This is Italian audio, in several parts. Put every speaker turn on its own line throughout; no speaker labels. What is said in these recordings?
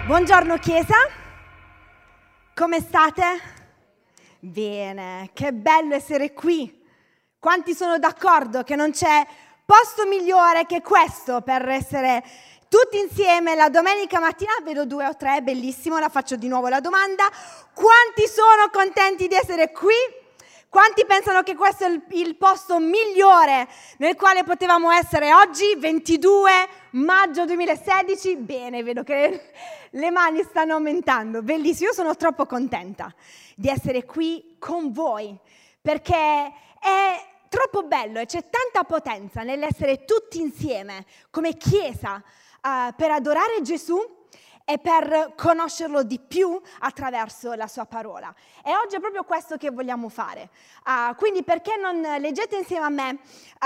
Buongiorno Chiesa, come state? Bene, che bello essere qui. Quanti sono d'accordo che non c'è posto migliore che questo per essere tutti insieme la domenica mattina? Vedo 2 o 3, bellissimo, la faccio di nuovo la domanda. Quanti sono contenti di essere qui? Quanti pensano che questo è il posto migliore nel quale potevamo essere oggi, 22 maggio 2016? Bene, vedo che le mani stanno aumentando, bellissimo, io sono troppo contenta di essere qui con voi, perché è troppo bello e c'è tanta potenza nell'essere tutti insieme come Chiesa per adorare Gesù e per conoscerlo di più attraverso la sua parola. E oggi è proprio questo che vogliamo fare. Quindi perché non leggete insieme a me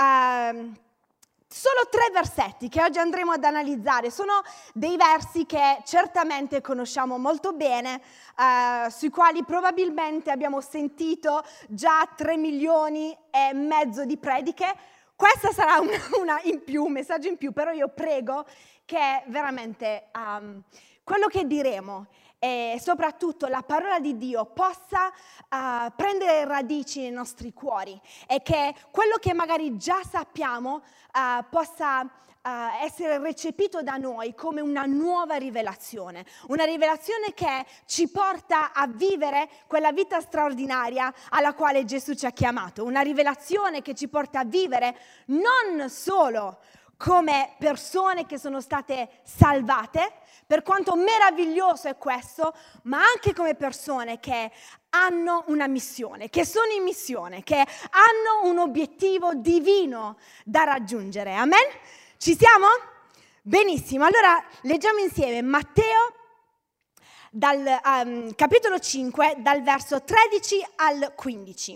solo 3 versetti che oggi andremo ad analizzare. Sono dei versi che certamente conosciamo molto bene, sui quali probabilmente abbiamo sentito già 3 milioni e mezzo di prediche. Questa sarà una in più, un messaggio in più, però io prego che veramente quello che diremo e soprattutto la parola di Dio possa prendere radici nei nostri cuori e che quello che magari già sappiamo possa essere recepito da noi come una nuova rivelazione, una rivelazione che ci porta a vivere quella vita straordinaria alla quale Gesù ci ha chiamato, una rivelazione che ci porta a vivere non solo come persone che sono state salvate, per quanto meraviglioso è questo, ma anche come persone che hanno una missione, che sono in missione, che hanno un obiettivo divino da raggiungere. Amen? Ci siamo? Benissimo. Allora leggiamo insieme Matteo dal capitolo 5, dal verso 13 al 15.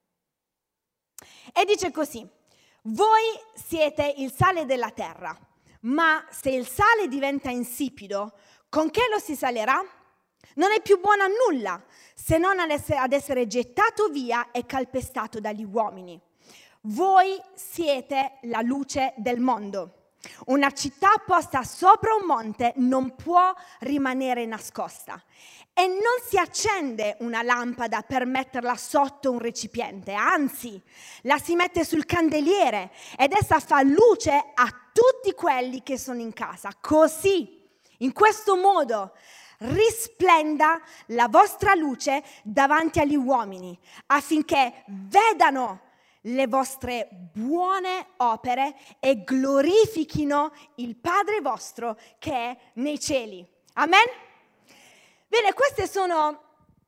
E dice così: voi siete il sale della terra, ma se il sale diventa insipido, con che lo si salerà? Non è più buono a nulla, se non ad essere gettato via e calpestato dagli uomini. Voi siete la luce del mondo. Una città posta sopra un monte non può rimanere nascosta. E non si accende una lampada per metterla sotto un recipiente, anzi, la si mette sul candeliere ed essa fa luce a tutti quelli che sono in casa. Così, in questo modo, risplenda la vostra luce davanti agli uomini, affinché vedano le vostre buone opere e glorifichino il Padre vostro che è nei cieli. Amen? Bene, queste sono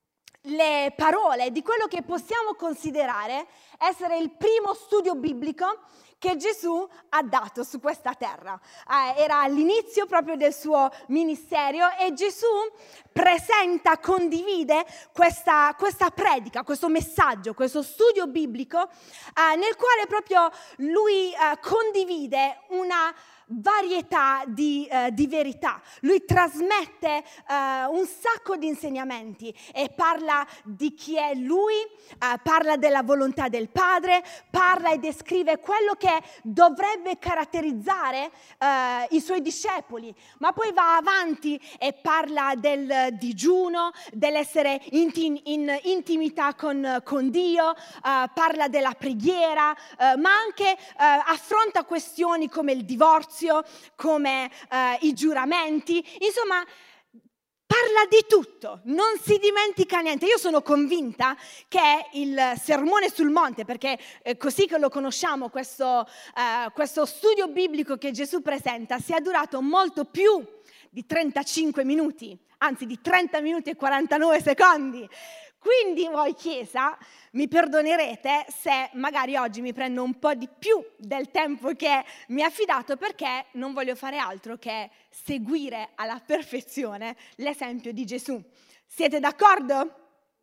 le parole di quello che possiamo considerare essere il primo studio biblico che Gesù ha dato su questa terra. Era all'inizio proprio del suo ministero e Gesù presenta, condivide questa predica, questo messaggio, questo studio biblico nel quale proprio lui condivide una varietà di verità. Lui trasmette un sacco di insegnamenti e parla di chi è lui, parla della volontà del Padre, parla e descrive quello che dovrebbe caratterizzare i suoi discepoli, ma poi va avanti e parla del digiuno, dell'essere in intimità con Dio, parla della preghiera, ma anche affronta questioni come il divorzio, come i giuramenti, insomma parla di tutto, non si dimentica niente. Io sono convinta che il Sermone sul Monte, perché è così che lo conosciamo, questo studio biblico che Gesù presenta, sia durato molto più di 35 minuti, anzi di 30 minuti e 49 secondi. Quindi voi Chiesa mi perdonerete se magari oggi mi prendo un po' di più del tempo che mi è affidato, perché non voglio fare altro che seguire alla perfezione l'esempio di Gesù. Siete d'accordo?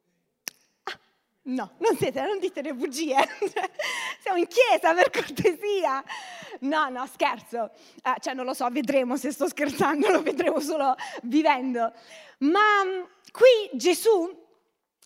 No, non dite le bugie. Siamo in chiesa, per cortesia. No, scherzo. Non lo so, vedremo se sto scherzando, lo vedremo solo vivendo. Ma qui Gesù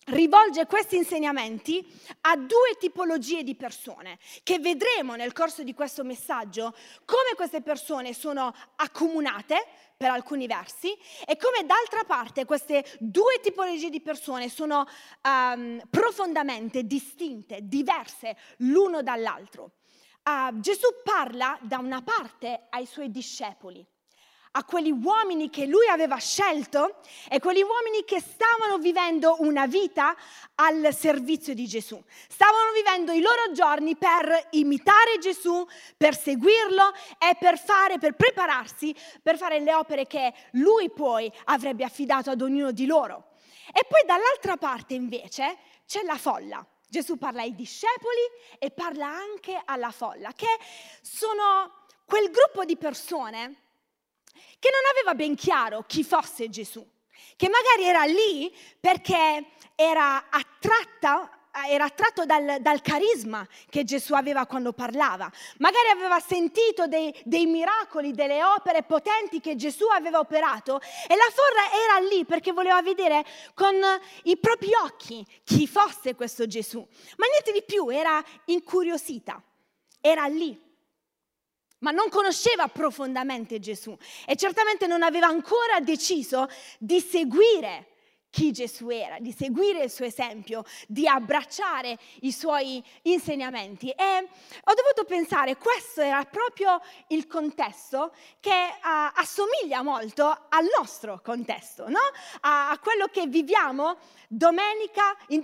rivolge questi insegnamenti a due tipologie di persone che vedremo nel corso di questo messaggio come queste persone sono accomunate per alcuni versi e come d'altra parte queste due tipologie di persone sono profondamente distinte, diverse l'uno dall'altro. Gesù parla da una parte ai suoi discepoli, a quegli uomini che lui aveva scelto e quegli uomini che stavano vivendo una vita al servizio di Gesù. Stavano vivendo i loro giorni per imitare Gesù, per seguirlo e per prepararsi per fare le opere che lui poi avrebbe affidato ad ognuno di loro. E poi dall'altra parte invece c'è la folla. Gesù parla ai discepoli e parla anche alla folla, che sono quel gruppo di persone che non aveva ben chiaro chi fosse Gesù, che magari era lì perché era attratto dal carisma che Gesù aveva quando parlava. Magari aveva sentito dei miracoli, delle opere potenti che Gesù aveva operato e la folla era lì perché voleva vedere con i propri occhi chi fosse questo Gesù. Ma niente di più, era incuriosita, era lì. Ma non conosceva profondamente Gesù e certamente non aveva ancora deciso di seguire chi Gesù era, di seguire il suo esempio, di abbracciare i suoi insegnamenti. E ho dovuto pensare, questo era proprio il contesto che assomiglia molto al nostro contesto, no? A quello che viviamo di domenica in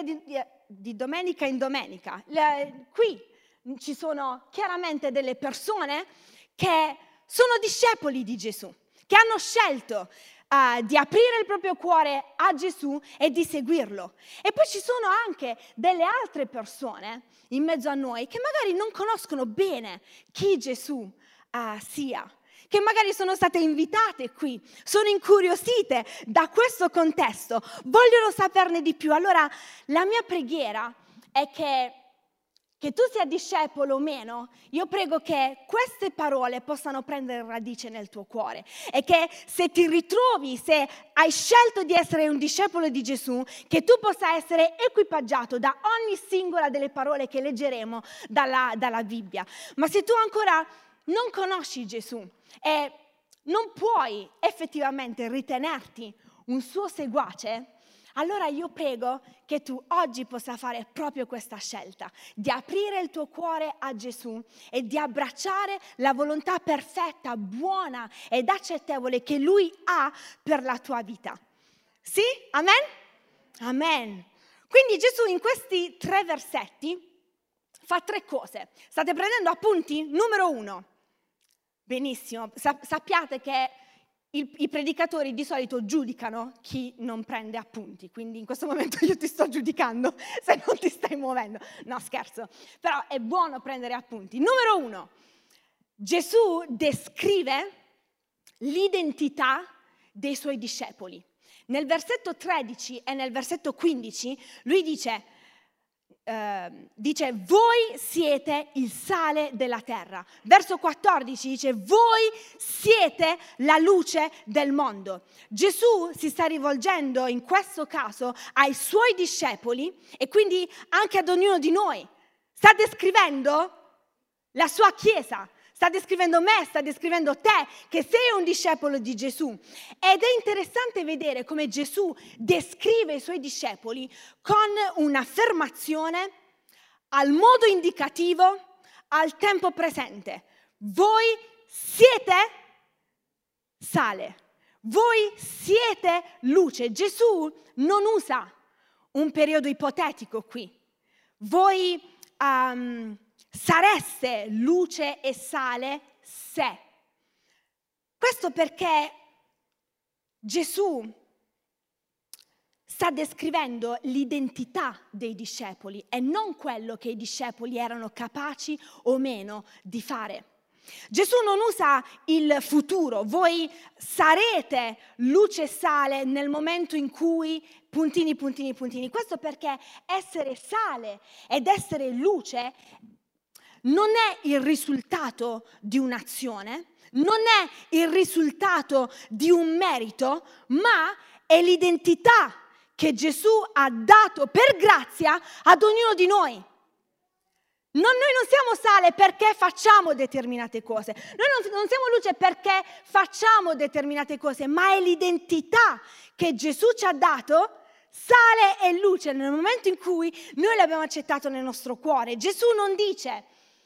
domenica. Qui ci sono chiaramente delle persone che sono discepoli di Gesù, che hanno scelto di aprire il proprio cuore a Gesù e di seguirlo. E poi ci sono anche delle altre persone in mezzo a noi che magari non conoscono bene chi Gesù sia, che magari sono state invitate qui, sono incuriosite da questo contesto, vogliono saperne di più. Allora la mia preghiera è che tu sia discepolo o meno, io prego che queste parole possano prendere radice nel tuo cuore e che se ti ritrovi, se hai scelto di essere un discepolo di Gesù, che tu possa essere equipaggiato da ogni singola delle parole che leggeremo dalla Bibbia. Ma se tu ancora non conosci Gesù e non puoi effettivamente ritenerti un suo seguace, allora io prego che tu oggi possa fare proprio questa scelta, di aprire il tuo cuore a Gesù e di abbracciare la volontà perfetta, buona ed accettevole che Lui ha per la tua vita. Sì? Amen? Amen. Quindi Gesù in questi 3 versetti fa 3 cose. State prendendo appunti? Numero 1. Benissimo. Sappiate che i predicatori di solito giudicano chi non prende appunti, quindi in questo momento io ti sto giudicando se non ti stai muovendo. No, scherzo, però è buono prendere appunti. Numero 1, Gesù descrive l'identità dei suoi discepoli. Nel versetto 13 e nel versetto 15 lui dice voi siete il sale della terra. Verso 14 dice voi siete la luce del mondo. Gesù si sta rivolgendo in questo caso ai suoi discepoli e quindi anche ad ognuno di noi. Sta descrivendo la sua chiesa, sta descrivendo me, sta descrivendo te che sei un discepolo di Gesù. Ed è interessante vedere come Gesù descrive i suoi discepoli con un'affermazione al modo indicativo, al tempo presente. Voi siete sale, voi siete luce. Gesù non usa un periodo ipotetico qui. Voi sareste luce e sale se. Questo perché Gesù sta descrivendo l'identità dei discepoli e non quello che i discepoli erano capaci o meno di fare. Gesù non usa il futuro, voi sarete luce e sale nel momento in cui puntini. Questo perché essere sale ed essere luce non è il risultato di un'azione, non è il risultato di un merito, ma è l'identità che Gesù ha dato per grazia ad ognuno di noi. Noi non siamo sale perché facciamo determinate cose, noi non siamo luce perché facciamo determinate cose, ma è l'identità che Gesù ci ha dato, sale e luce, nel momento in cui noi l'abbiamo accettato nel nostro cuore. Gesù non dice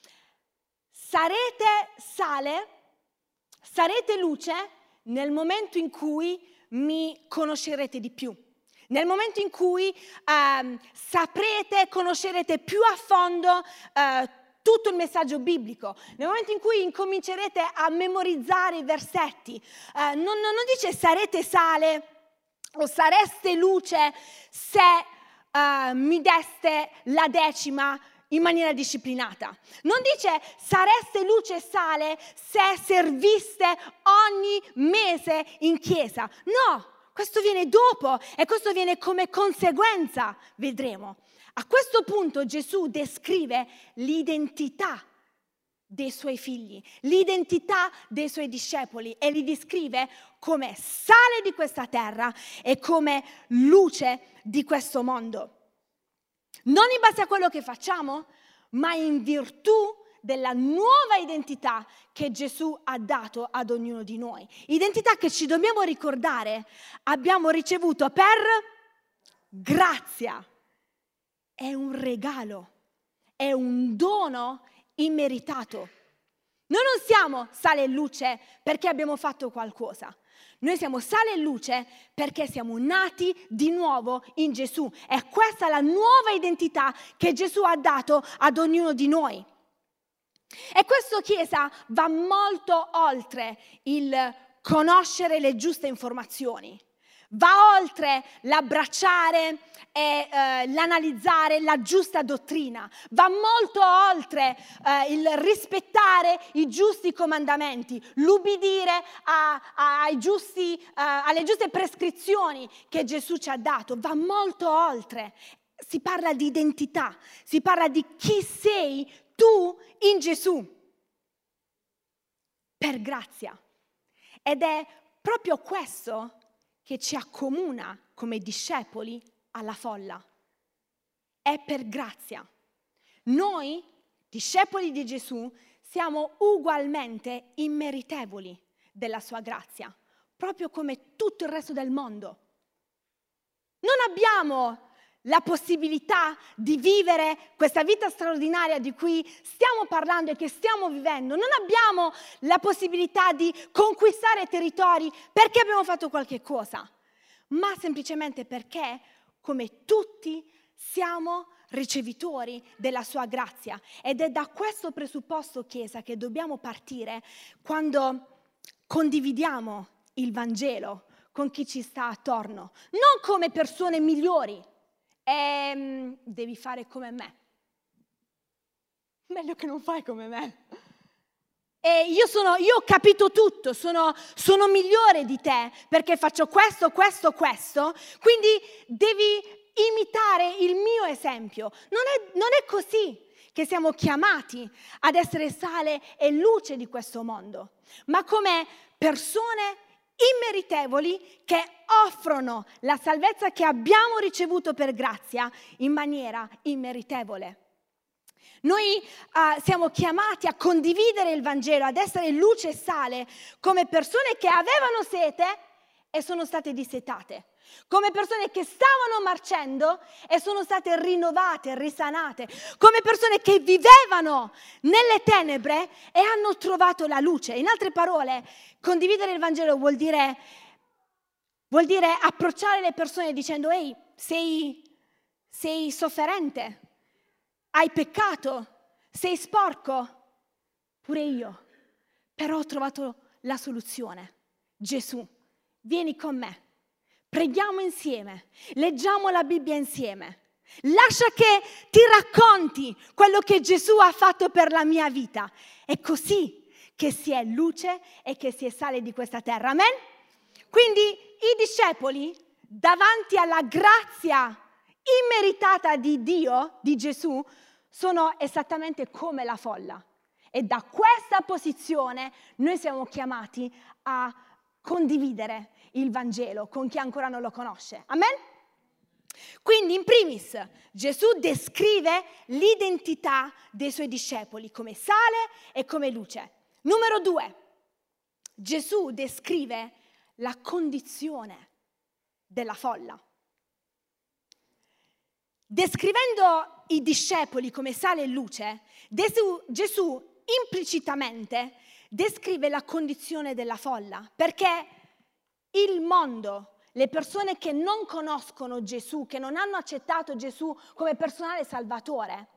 sarete sale, sarete luce nel momento in cui mi conoscerete di più. Nel momento in cui saprete, conoscerete più a fondo tutto il messaggio biblico, nel momento in cui incomincerete a memorizzare i versetti, non dice sarete sale o sareste luce se mi deste la decima in maniera disciplinata. Non dice sareste luce e sale se serviste ogni mese in chiesa. No! Questo viene dopo e questo viene come conseguenza, vedremo. A questo punto Gesù descrive l'identità dei suoi figli, l'identità dei suoi discepoli e li descrive come sale di questa terra e come luce di questo mondo. Non in base a quello che facciamo, ma in virtù della nuova identità che Gesù ha dato ad ognuno di noi. Identità che ci dobbiamo ricordare, abbiamo ricevuto per grazia. È un regalo, è un dono immeritato. Noi non siamo sale e luce perché abbiamo fatto qualcosa. Noi siamo sale e luce perché siamo nati di nuovo in Gesù. E questa è la nuova identità che Gesù ha dato ad ognuno di noi. E questo, Chiesa, va molto oltre il conoscere le giuste informazioni. Va oltre l'abbracciare e l'analizzare la giusta dottrina. Va molto oltre il rispettare i giusti comandamenti, l'ubbidire alle giuste prescrizioni che Gesù ci ha dato. Va molto oltre. Si parla di identità, si parla di chi sei tu in Gesù, per grazia. Ed è proprio questo che ci accomuna come discepoli alla folla. È per grazia. Noi, discepoli di Gesù, siamo ugualmente immeritevoli della sua grazia, proprio come tutto il resto del mondo. Non abbiamo la possibilità di vivere questa vita straordinaria di cui stiamo parlando e che stiamo vivendo. Non abbiamo la possibilità di conquistare territori perché abbiamo fatto qualche cosa, ma semplicemente perché, come tutti, siamo ricevitori della sua grazia. Ed è da questo presupposto, Chiesa, che dobbiamo partire quando condividiamo il Vangelo con chi ci sta attorno, non come persone migliori. Devi fare come me. Meglio che non fai come me. E io ho capito tutto, sono migliore di te perché faccio questo, quindi devi imitare il mio esempio. Non è così che siamo chiamati ad essere sale e luce di questo mondo, ma come persone immeritevoli che offrono la salvezza che abbiamo ricevuto per grazia in maniera immeritevole. Noi siamo chiamati a condividere il Vangelo, ad essere luce e sale come persone che avevano sete e sono state dissetate, come persone che stavano marcendo e sono state rinnovate, risanate, come persone che vivevano nelle tenebre e hanno trovato la luce. In altre parole, condividere il Vangelo vuol dire approcciare le persone dicendo: ehi, sei sofferente, hai peccato, sei sporco, pure io, però ho trovato la soluzione, Gesù, vieni con me. Preghiamo insieme, leggiamo la Bibbia insieme. Lascia che ti racconti quello che Gesù ha fatto per la mia vita. È così che si è luce e che si è sale di questa terra. Amen? Quindi i discepoli, davanti alla grazia immeritata di Dio, di Gesù, sono esattamente come la folla. E da questa posizione noi siamo chiamati a condividere il Vangelo con chi ancora non lo conosce. Amen? Quindi, in primis, Gesù descrive l'identità dei suoi discepoli come sale e come luce. Numero 2, Gesù descrive la condizione della folla. Descrivendo i discepoli come sale e luce, Gesù implicitamente descrive la condizione della folla, perché il mondo, le persone che non conoscono Gesù, che non hanno accettato Gesù come personale salvatore,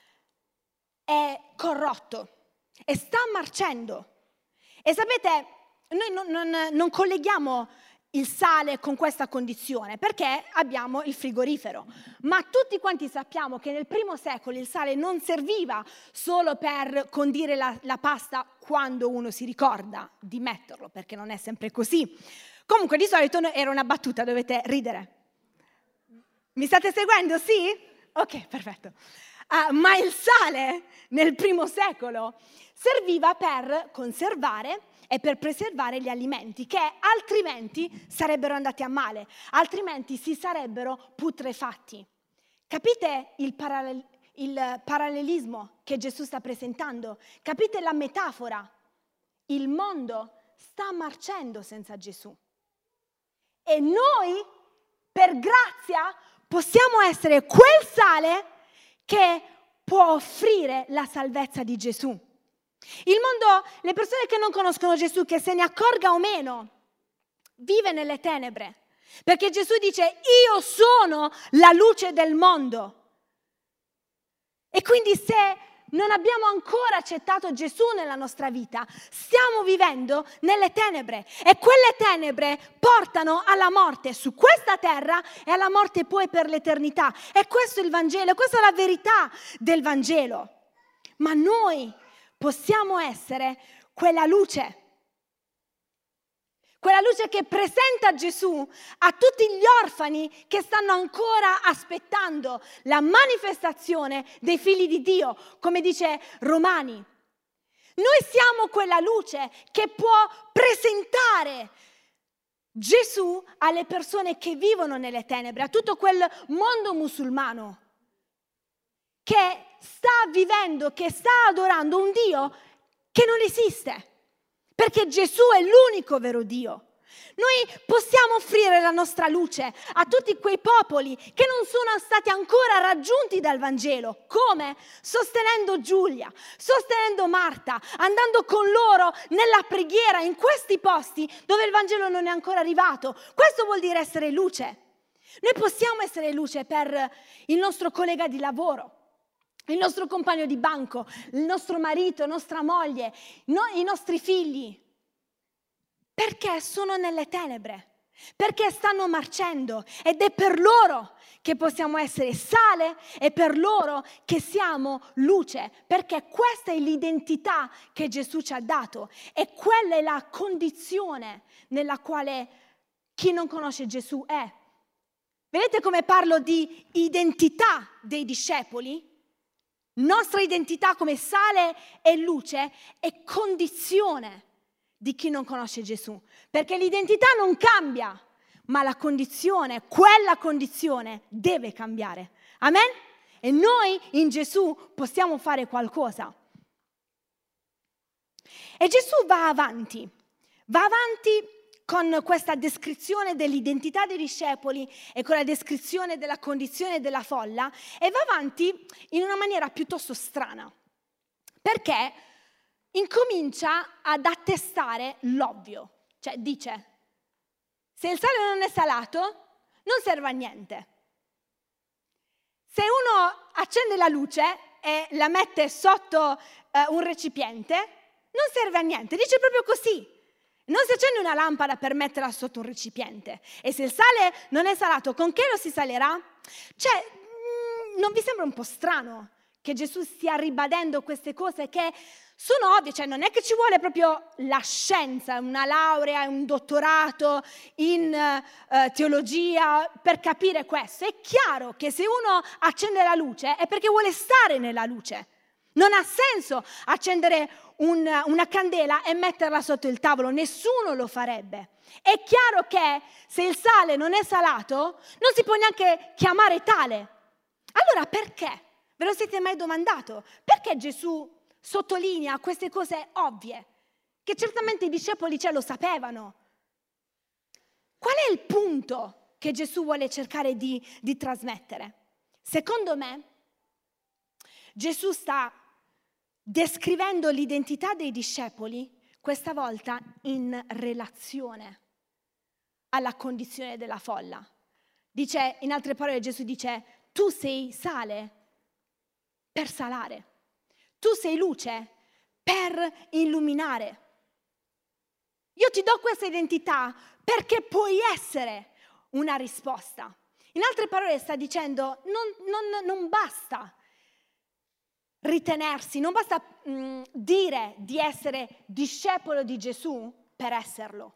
è corrotto e sta marcendo. E sapete, noi non colleghiamo il sale con questa condizione perché abbiamo il frigorifero, ma tutti quanti sappiamo che nel primo secolo il sale non serviva solo per condire la pasta quando uno si ricorda di metterlo, perché non è sempre così. Comunque, di solito era una battuta, dovete ridere. Mi state seguendo, sì? Ok, perfetto. Ma il sale nel primo secolo serviva per conservare e per preservare gli alimenti che altrimenti sarebbero andati a male, altrimenti si sarebbero putrefatti. Capite il parallelismo che Gesù sta presentando? Capite la metafora? Il mondo sta marcendo senza Gesù. E noi, per grazia, possiamo essere quel sale che può offrire la salvezza di Gesù. Il mondo, le persone che non conoscono Gesù, che se ne accorga o meno, vive nelle tenebre. Perché Gesù dice: io sono la luce del mondo. E quindi se non abbiamo ancora accettato Gesù nella nostra vita, stiamo vivendo nelle tenebre e quelle tenebre portano alla morte su questa terra e alla morte poi per l'eternità. E questo è il Vangelo, questa è la verità del Vangelo. Ma noi possiamo essere quella luce che presenta Gesù a tutti gli orfani che stanno ancora aspettando la manifestazione dei figli di Dio, come dice Romani. Noi siamo quella luce che può presentare Gesù alle persone che vivono nelle tenebre, a tutto quel mondo musulmano che sta vivendo, che sta adorando un Dio che non esiste. Perché Gesù è l'unico vero Dio. Noi possiamo offrire la nostra luce a tutti quei popoli che non sono stati ancora raggiunti dal Vangelo. Come? Sostenendo Giulia, sostenendo Marta, andando con loro nella preghiera in questi posti dove il Vangelo non è ancora arrivato. Questo vuol dire essere luce. Noi possiamo essere luce per il nostro collega di lavoro, il nostro compagno di banco, il nostro marito, la nostra moglie, i nostri figli, perché sono nelle tenebre, perché stanno marcendo ed è per loro che possiamo essere sale e per loro che siamo luce, perché questa è l'identità che Gesù ci ha dato e quella è la condizione nella quale chi non conosce Gesù è. Vedete come parlo di identità dei discepoli? Nostra identità come sale e luce è condizione di chi non conosce Gesù, perché l'identità non cambia, ma la condizione, quella condizione deve cambiare. Amen? E noi in Gesù possiamo fare qualcosa. E Gesù va avanti con questa descrizione dell'identità dei discepoli e con la descrizione della condizione della folla, e va avanti in una maniera piuttosto strana, perché incomincia ad attestare l'ovvio. Cioè dice: se il sale non è salato, non serve a niente. Se uno accende la luce e la mette sotto un recipiente, non serve a niente. Dice proprio così. Non si accende una lampada per metterla sotto un recipiente. E se il sale non è salato, con che lo si salerà? Cioè, non vi sembra un po' strano che Gesù stia ribadendo queste cose che sono ovvie? Cioè, non è che ci vuole proprio la scienza, una laurea, un dottorato in teologia per capire questo. È chiaro che se uno accende la luce è perché vuole stare nella luce. Non ha senso accendere una candela e metterla sotto il tavolo, nessuno lo farebbe. È chiaro che se il sale non è salato, non si può neanche chiamare tale. Allora perché? Ve lo siete mai domandato? Perché Gesù sottolinea queste cose ovvie, che certamente i discepoli lo sapevano? Qual è il punto che Gesù vuole cercare di trasmettere? Secondo me, Gesù sta descrivendo l'identità dei discepoli, questa volta in relazione alla condizione della folla. Dice, in altre parole, Gesù dice: tu sei sale per salare, tu sei luce per illuminare. Io ti do questa identità perché puoi essere una risposta. In altre parole sta dicendo, non basta ritenersi, non basta dire di essere discepolo di Gesù per esserlo.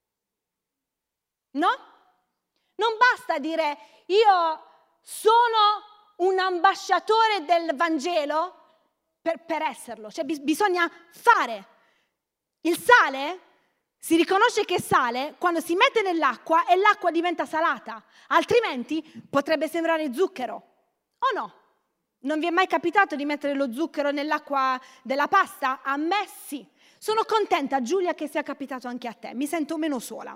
No? Non basta dire io sono un ambasciatore del Vangelo per esserlo, cioè bisogna fare. Il sale si riconosce che è sale quando si mette nell'acqua e l'acqua diventa salata, altrimenti potrebbe sembrare zucchero, o no? Non vi è mai capitato di mettere lo zucchero nell'acqua della pasta? A me sì. Sono contenta, Giulia, che sia capitato anche a te, mi sento meno sola.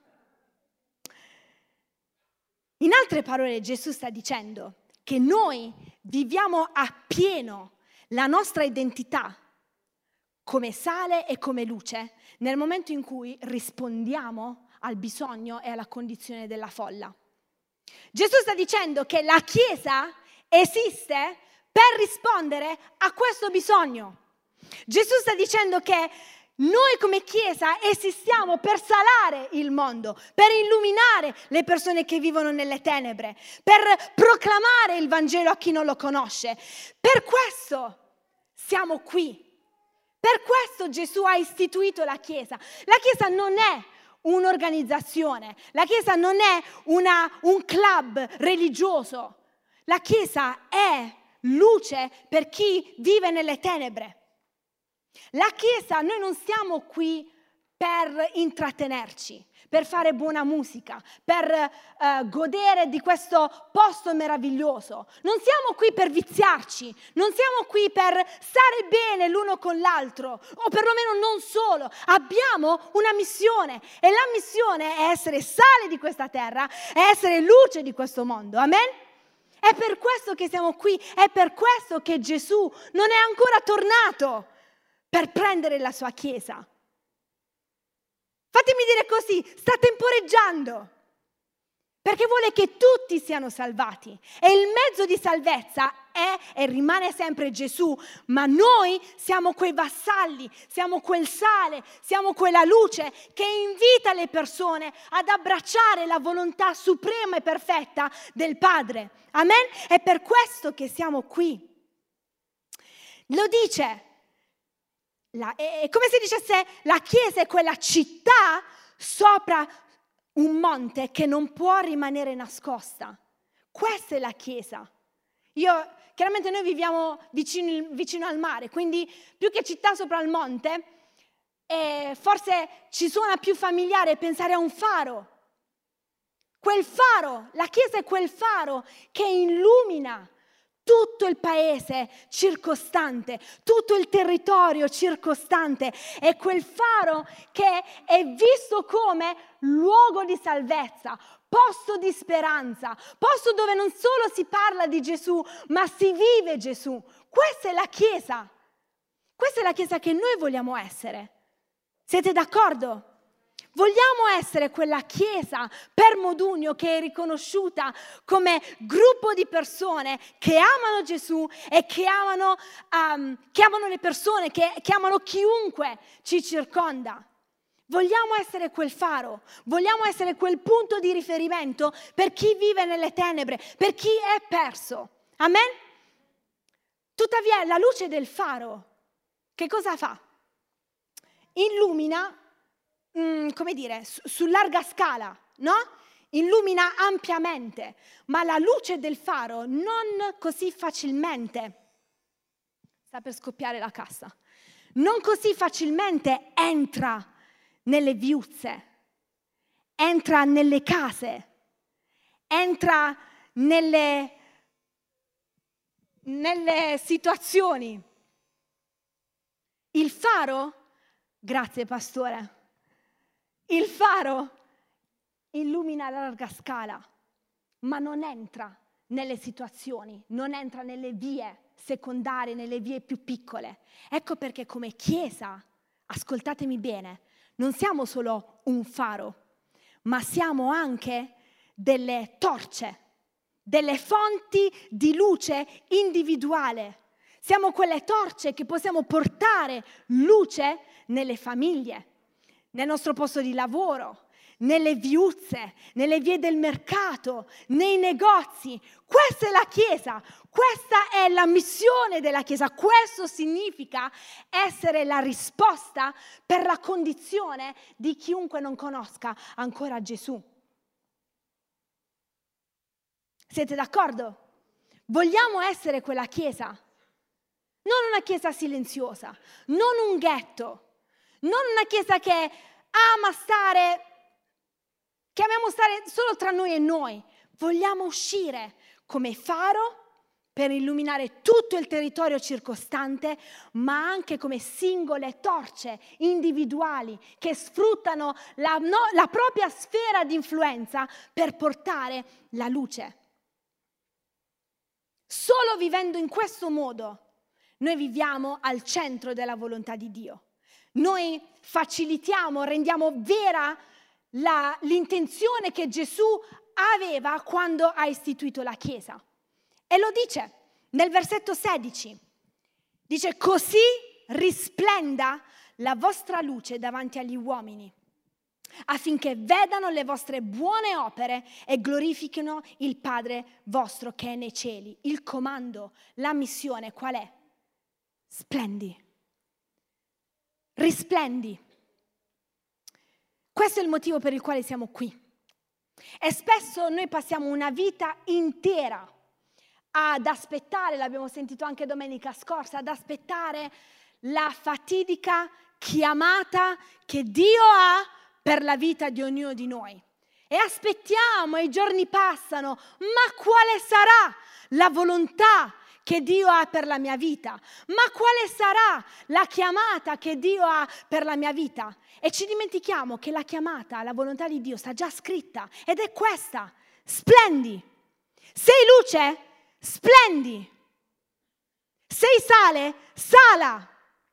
In altre parole Gesù sta dicendo che noi viviamo appieno la nostra identità come sale e come luce nel momento in cui rispondiamo al bisogno e alla condizione della folla. Gesù sta dicendo che la Chiesa esiste per rispondere a questo bisogno. Gesù sta dicendo che noi come Chiesa esistiamo per salare il mondo, per illuminare le persone che vivono nelle tenebre, per proclamare il Vangelo a chi non lo conosce. Per questo siamo qui. Per questo Gesù ha istituito la Chiesa. La Chiesa non è un'organizzazione, la Chiesa non è un club religioso. La Chiesa è luce per chi vive nelle tenebre. La Chiesa, noi non siamo qui per intrattenerci, per fare buona musica, per godere di questo posto meraviglioso. Non siamo qui per viziarci, non siamo qui per stare bene l'uno con l'altro, o perlomeno non solo. Abbiamo una missione e la missione è essere sale di questa terra, è essere luce di questo mondo. Amen? È per questo che siamo qui, è per questo che Gesù non è ancora tornato per prendere la sua Chiesa. Fatemi dire così, sta temporeggiando, perché vuole che tutti siano salvati. E il mezzo di salvezza è e rimane sempre Gesù, ma noi siamo quei vassalli, siamo quel sale, siamo quella luce che invita le persone ad abbracciare la volontà suprema e perfetta del Padre. Amen? È per questo che siamo qui. Lo dice. È come se dicesse la Chiesa è quella città sopra un monte che non può rimanere nascosta. Questa è la Chiesa. Chiaramente noi viviamo vicino al mare, quindi più che città sopra il monte, forse ci suona più familiare pensare a un faro. Quel faro, la Chiesa è quel faro che illumina tutto il paese circostante, tutto il territorio circostante. È quel faro che è visto come luogo di salvezza, posto di speranza, posto dove non solo si parla di Gesù, ma si vive Gesù. Questa è la Chiesa. Questa è la Chiesa che noi vogliamo essere. Siete d'accordo? Vogliamo essere quella Chiesa per Modugno che è riconosciuta come gruppo di persone che amano Gesù e che amano le persone, che amano chiunque ci circonda. Vogliamo essere quel faro, vogliamo essere quel punto di riferimento per chi vive nelle tenebre, per chi è perso. Amen? Tuttavia la luce del faro, che cosa fa? Illumina su larga scala, no? Illumina ampiamente, ma la luce del faro non così facilmente, sta per scoppiare la cassa, non così facilmente entra nelle viuzze, entra nelle case, entra nelle situazioni. Il faro, grazie pastore, il faro illumina a larga scala, ma non entra nelle situazioni, non entra nelle vie secondarie, nelle vie più piccole. Ecco perché come Chiesa, ascoltatemi bene, non siamo solo un faro, ma siamo anche delle torce, delle fonti di luce individuale. Siamo quelle torce che possiamo portare luce nelle famiglie, nel nostro posto di lavoro, nelle viuzze, nelle vie del mercato, nei negozi. Questa è la Chiesa, questa è la missione della Chiesa. Questo significa essere la risposta per la condizione di chiunque non conosca ancora Gesù. Siete d'accordo? Vogliamo essere quella Chiesa, non una Chiesa silenziosa, non un ghetto, non una Chiesa che ama che amiamo stare solo tra noi e noi. Vogliamo uscire come faro per illuminare tutto il territorio circostante, ma anche come singole torce individuali che sfruttano la propria sfera di influenza per portare la luce. Solo vivendo in questo modo noi viviamo al centro della volontà di Dio. Noi facilitiamo, rendiamo vera l'intenzione che Gesù aveva quando ha istituito la Chiesa. E lo dice nel versetto 16. Dice: così risplenda la vostra luce davanti agli uomini, affinché vedano le vostre buone opere e glorifichino il Padre vostro che è nei cieli. Il comando, la missione qual è? Splendi. Risplendi. Questo è il motivo per il quale siamo qui. E spesso noi passiamo una vita intera ad aspettare, l'abbiamo sentito anche domenica scorsa, ad aspettare la fatidica chiamata che Dio ha per la vita di ognuno di noi. E aspettiamo, e i giorni passano, ma quale sarà la volontà che Dio ha per la mia vita? Ma quale sarà la chiamata che Dio ha per la mia vita? E ci dimentichiamo che la chiamata, la volontà di Dio sta già scritta, ed è questa: splendi. Sei luce? Splendi. Sei sale? Sala.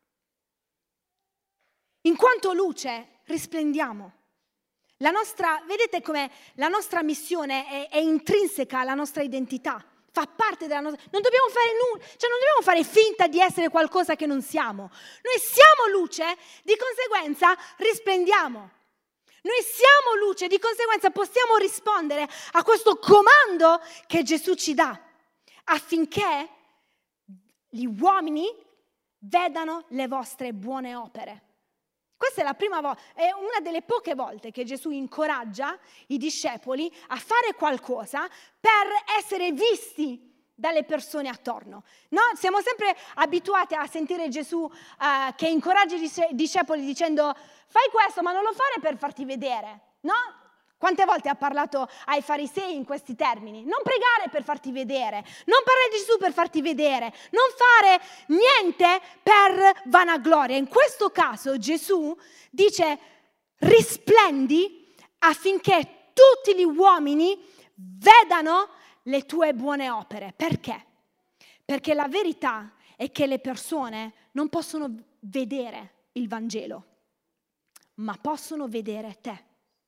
In quanto luce risplendiamo. Vedete come la nostra missione è intrinseca alla nostra identità, fa parte della nostra. Non dobbiamo fare nulla, non dobbiamo fare finta di essere qualcosa che non siamo. Noi siamo luce, di conseguenza risplendiamo. Noi siamo luce, di conseguenza possiamo rispondere a questo comando che Gesù ci dà, affinché gli uomini vedano le vostre buone opere. Questa è la prima volta, è una delle poche volte che Gesù incoraggia i discepoli a fare qualcosa per essere visti dalle persone attorno. No? Siamo sempre abituati a sentire Gesù che incoraggia i discepoli dicendo: fai questo, ma non lo fare per farti vedere. No? Quante volte ha parlato ai farisei in questi termini? Non pregare per farti vedere, non parlare di Gesù per farti vedere, non fare niente per vanagloria. In questo caso Gesù dice: risplendi affinché tutti gli uomini vedano le tue buone opere. Perché? Perché la verità è che le persone non possono vedere il Vangelo, ma possono vedere te,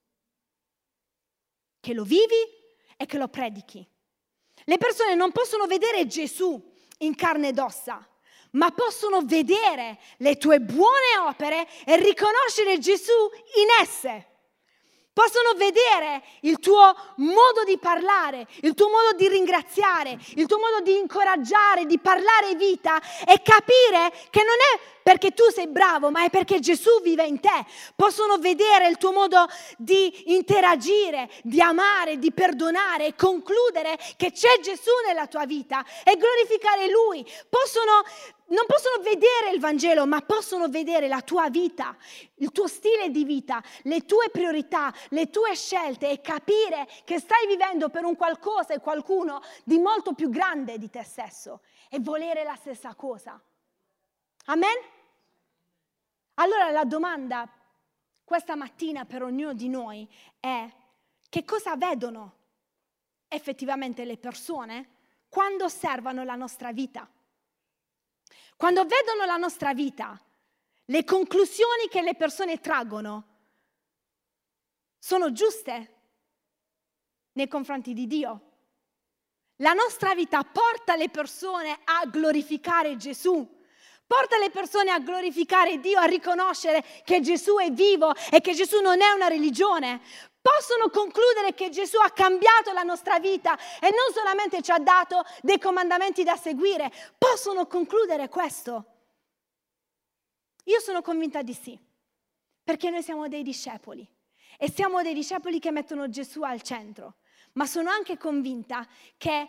che lo vivi e che lo predichi. Le persone non possono vedere Gesù in carne ed ossa, ma possono vedere le tue buone opere e riconoscere Gesù in esse. Possono vedere il tuo modo di parlare, il tuo modo di ringraziare, il tuo modo di incoraggiare, di parlare vita, e capire che non è perché tu sei bravo, ma è perché Gesù vive in te. Possono vedere il tuo modo di interagire, di amare, di perdonare e concludere che c'è Gesù nella tua vita e glorificare Lui. Non possono vedere il Vangelo, ma possono vedere la tua vita, il tuo stile di vita, le tue priorità, le tue scelte e capire che stai vivendo per un qualcosa e qualcuno di molto più grande di te stesso e volere la stessa cosa. Amen? Allora la domanda questa mattina per ognuno di noi è: che cosa vedono effettivamente le persone quando osservano la nostra vita? Quando vedono la nostra vita, le conclusioni che le persone traggono sono giuste nei confronti di Dio? La nostra vita porta le persone a glorificare Gesù, porta le persone a glorificare Dio, a riconoscere che Gesù è vivo e che Gesù non è una religione. Possono concludere che Gesù ha cambiato la nostra vita e non solamente ci ha dato dei comandamenti da seguire. Possono concludere questo? Io sono convinta di sì, perché noi siamo dei discepoli e siamo dei discepoli che mettono Gesù al centro. Ma sono anche convinta che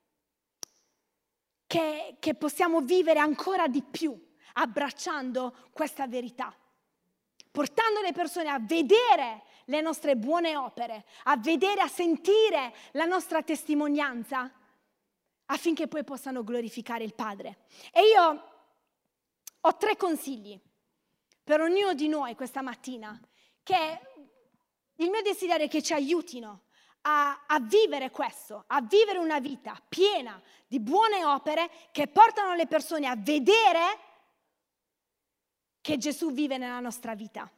possiamo vivere ancora di più abbracciando questa verità, portando le persone a vedere le nostre buone opere, a vedere, a sentire la nostra testimonianza, affinché poi possano glorificare il Padre. E io ho 3 consigli per ognuno di noi questa mattina, che il mio desiderio è che ci aiutino a vivere questo, a vivere una vita piena di buone opere che portano le persone a vedere che Gesù vive nella nostra vita.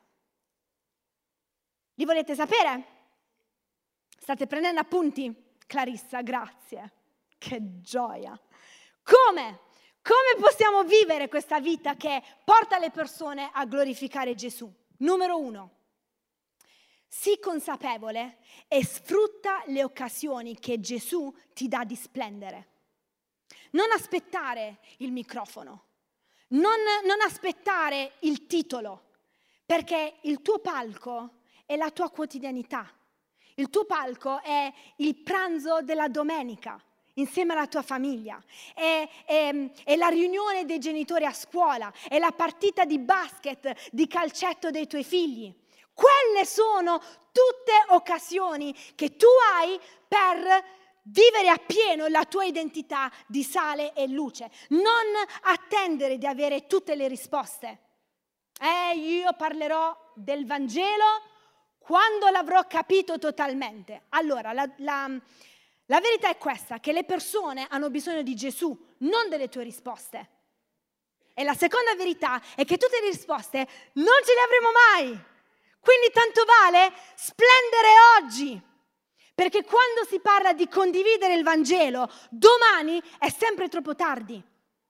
Li volete sapere? State prendendo appunti? Clarissa, grazie. Che gioia. Come possiamo vivere questa vita che porta le persone a glorificare Gesù? Numero 1. Sii consapevole e sfrutta le occasioni che Gesù ti dà di splendere. Non aspettare il microfono, non aspettare il titolo, perché il tuo palco è la tua quotidianità. Il tuo palco è il pranzo della domenica insieme alla tua famiglia, è la riunione dei genitori a scuola, è la partita di basket, di calcetto dei tuoi figli. Quelle sono tutte occasioni che tu hai per vivere appieno la tua identità di sale e luce. Non attendere di avere tutte le risposte. Io parlerò del Vangelo quando l'avrò capito totalmente. Allora, la verità è questa, che le persone hanno bisogno di Gesù, non delle tue risposte. E la seconda verità è che tutte le risposte non ce le avremo mai. Quindi tanto vale splendere oggi, perché quando si parla di condividere il Vangelo, domani è sempre troppo tardi.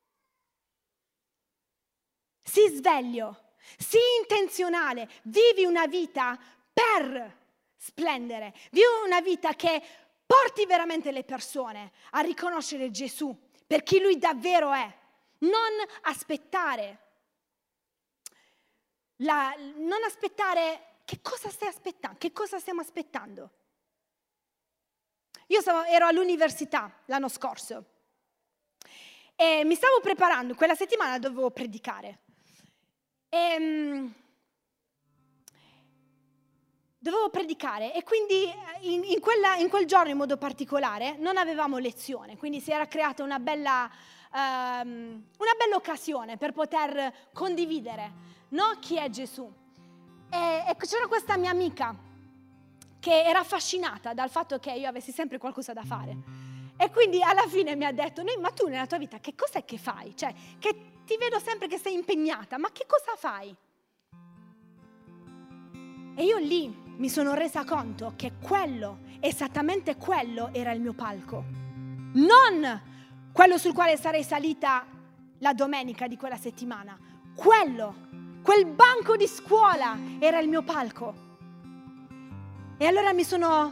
Sii sveglio, sii intenzionale, vivi una vita per splendere, vivi una vita che porti veramente le persone a riconoscere Gesù per chi Lui davvero è. Non aspettare. Non aspettare. Che cosa stai aspettando? Che cosa stiamo aspettando? Io ero all'università l'anno scorso e mi stavo preparando, quella settimana dovevo predicare. Dovevo predicare e quindi in quel giorno in modo particolare non avevamo lezione, quindi si era creata una bella occasione per poter condividere, no? Chi è Gesù. E c'era questa mia amica che era affascinata dal fatto che io avessi sempre qualcosa da fare. E quindi alla fine mi ha detto: ma tu nella tua vita che cos'è che fai? Cioè, che ti vedo sempre che sei impegnata, ma che cosa fai? E io lì mi sono resa conto che esattamente quello era il mio palco. Non quello sul quale sarei salita la domenica di quella settimana. Quel banco di scuola era il mio palco. E allora mi sono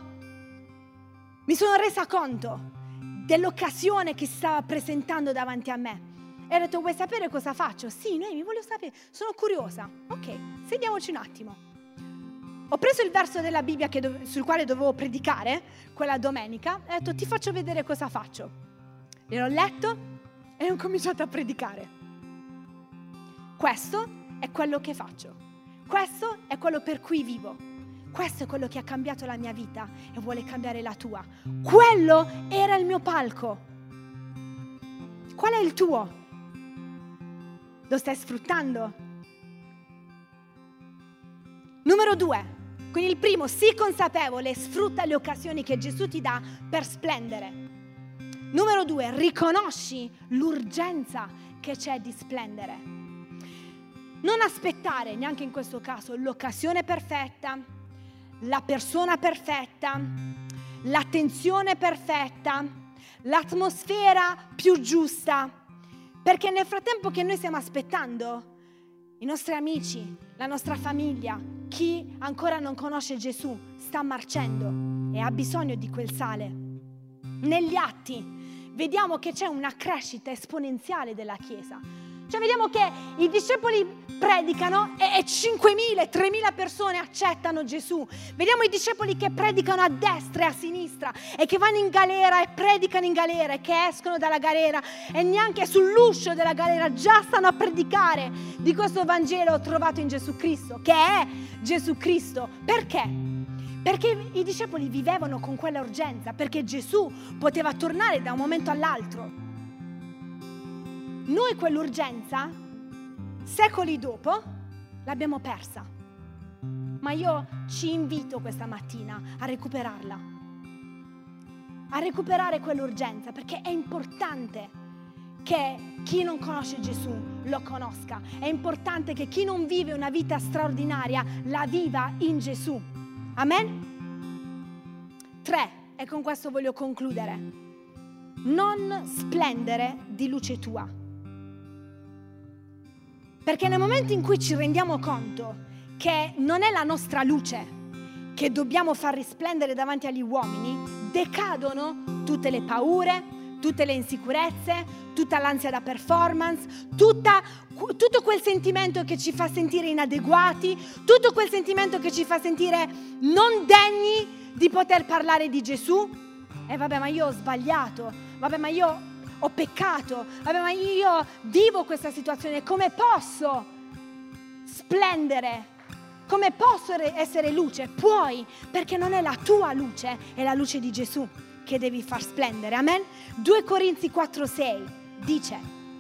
resa conto dell'occasione che si stava presentando davanti a me. E ho detto, vuoi sapere cosa faccio? Sì, Noemi, voglio sapere, sono curiosa. Ok, sediamoci un attimo. Ho preso il verso della Bibbia sul quale dovevo predicare quella domenica e ho detto, ti faccio vedere cosa faccio. E l'ho letto e ho cominciato a predicare. Questo è quello che faccio. Questo è quello per cui vivo. Questo è quello che ha cambiato la mia vita e vuole cambiare la tua. Quello era il mio palco. Qual è il tuo? Lo stai sfruttando? Numero 2. Quindi il primo, sii consapevole, sfrutta le occasioni che Gesù ti dà per splendere. Numero 2, riconosci l'urgenza che c'è di splendere. Non aspettare, neanche in questo caso, l'occasione perfetta, la persona perfetta, l'attenzione perfetta, l'atmosfera più giusta, perché nel frattempo che noi stiamo aspettando, i nostri amici, la nostra famiglia, chi ancora non conosce Gesù, sta marcendo e ha bisogno di quel sale. Negli Atti vediamo che c'è una crescita esponenziale della Chiesa. Cioè vediamo che i discepoli predicano e 5.000, 3.000 persone accettano Gesù. Vediamo i discepoli che predicano a destra e a sinistra e che vanno in galera e predicano in galera e che escono dalla galera e neanche sull'uscio della galera già stanno a predicare di questo Vangelo trovato in Gesù Cristo, che è Gesù Cristo. Perché? Perché i discepoli vivevano con quella urgenza, perché Gesù poteva tornare da un momento all'altro. Noi quell'urgenza, secoli dopo, l'abbiamo persa. Ma io ci invito questa mattina a recuperarla. A recuperare quell'urgenza, perché è importante che chi non conosce Gesù lo conosca. È importante che chi non vive una vita straordinaria la viva in Gesù. Amen? 3, e con questo voglio concludere. Non splendere di luce tua. Perché nel momento in cui ci rendiamo conto che non è la nostra luce che dobbiamo far risplendere davanti agli uomini, decadono tutte le paure, tutte le insicurezze, tutta l'ansia da performance, tutto quel sentimento che ci fa sentire inadeguati, tutto quel sentimento che ci fa sentire non degni di poter parlare di Gesù. E vabbè, ma io ho sbagliato, vabbè, ma io ho peccato, vabbè, ma io vivo questa situazione, come posso splendere? Come posso essere luce? Puoi, perché non è la tua luce, è la luce di Gesù che devi far splendere, amen? 2 Corinzi 4,6 dice: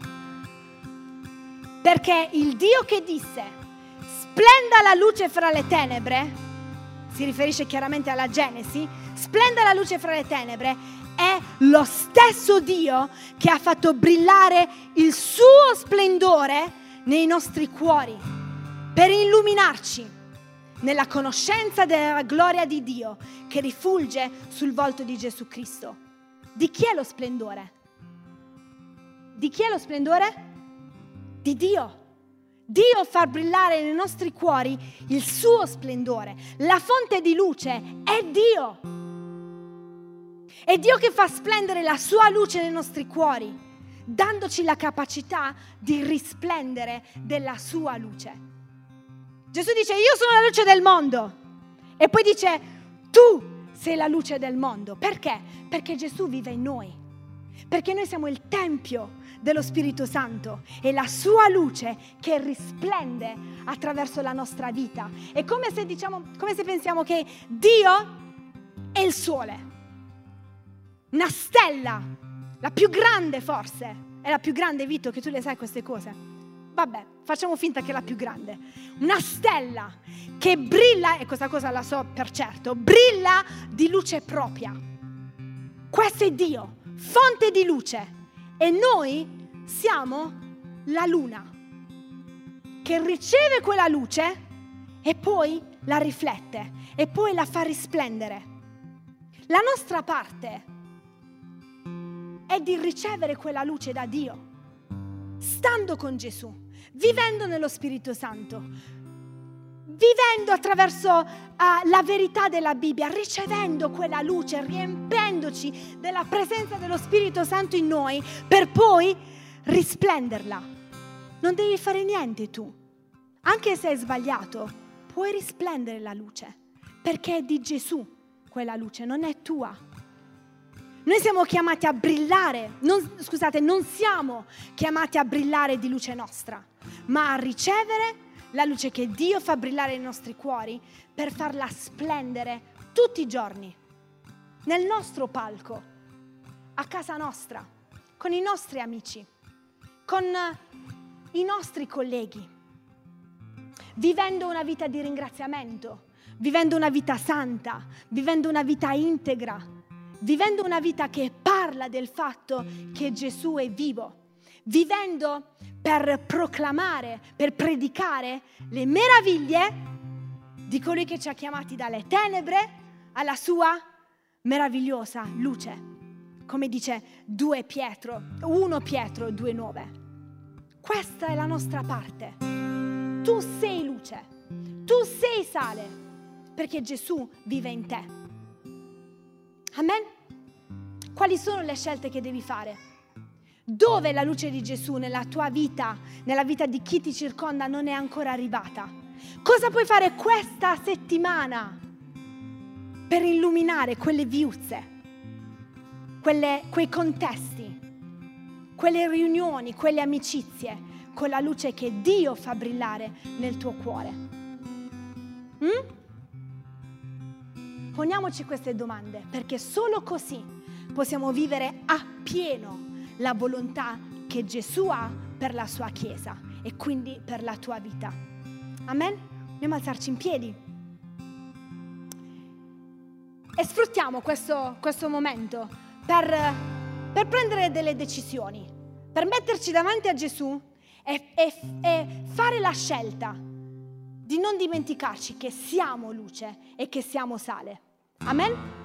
perché il Dio che disse splenda la luce fra le tenebre, si riferisce chiaramente alla Genesi, splenda la luce fra le tenebre, è lo stesso Dio che ha fatto brillare il suo splendore nei nostri cuori per illuminarci nella conoscenza della gloria di Dio che rifulge sul volto di Gesù Cristo. Di chi è lo splendore? Di chi è lo splendore? Di Dio. Dio fa brillare nei nostri cuori il suo splendore. La fonte di luce è Dio. È Dio che fa splendere la sua luce nei nostri cuori, dandoci la capacità di risplendere della sua luce. Gesù dice: io sono la luce del mondo. E poi dice: tu sei la luce del mondo. Perché? Perché Gesù vive in noi. Perché noi siamo il tempio dello Spirito Santo e la sua luce che risplende attraverso la nostra vita. È come se pensiamo che Dio è il sole. Una stella, la più grande forse, è la più grande, Vito, che tu le sai queste cose. Vabbè, facciamo finta che è la più grande. Una stella che brilla, e questa cosa la so per certo, brilla di luce propria. Questo è Dio, fonte di luce. E noi siamo la luna che riceve quella luce e poi la riflette e poi la fa risplendere. La nostra parte è di ricevere quella luce da Dio, stando con Gesù, vivendo nello Spirito Santo, vivendo attraverso la verità della Bibbia, ricevendo quella luce, riempendoci della presenza dello Spirito Santo in noi, per poi risplenderla. Non devi fare niente tu. Anche se hai sbagliato, puoi risplendere la luce, perché è di Gesù quella luce, non è tua. Noi siamo chiamati a brillare, non siamo chiamati a brillare di luce nostra, ma a ricevere la luce che Dio fa brillare nei nostri cuori per farla splendere tutti i giorni, nel nostro palco, a casa nostra, con i nostri amici, con i nostri colleghi, vivendo una vita di ringraziamento, vivendo una vita santa, vivendo una vita integra, vivendo una vita che parla del fatto che Gesù è vivo, vivendo per proclamare, per predicare le meraviglie di colui che ci ha chiamati dalle tenebre alla sua meravigliosa luce. Come dice 1 Pietro 2,9. Questa è la nostra parte. Tu sei luce, tu sei sale, perché Gesù vive in te. Amen? Quali sono le scelte che devi fare? Dove la luce di Gesù nella tua vita, nella vita di chi ti circonda, non è ancora arrivata? Cosa puoi fare questa settimana per illuminare quelle viuzze, quei contesti, quelle riunioni, quelle amicizie, con la luce che Dio fa brillare nel tuo cuore? Poniamoci queste domande, perché solo così possiamo vivere appieno la volontà che Gesù ha per la sua Chiesa e quindi per la tua vita. Amen? Andiamo a alzarci in piedi e sfruttiamo questo momento per prendere delle decisioni, per metterci davanti a Gesù e fare la scelta di non dimenticarci che siamo luce e che siamo sale. Amen?